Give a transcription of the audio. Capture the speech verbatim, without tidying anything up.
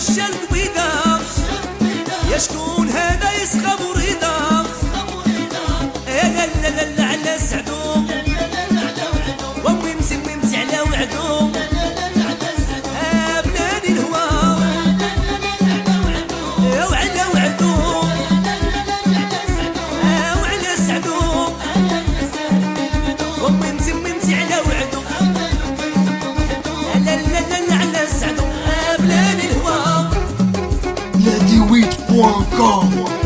مشى القبيدة يا شكون هذا يسخب وريدة لا لا لا لا على سعدو وامي مسممت على وعدو بلادي الهوا وعلى وعدو وعلى سعدو وامي مسممت على وعدو لا لا لا على سعدو بلادي الهوا بلادي ويت بوان كوم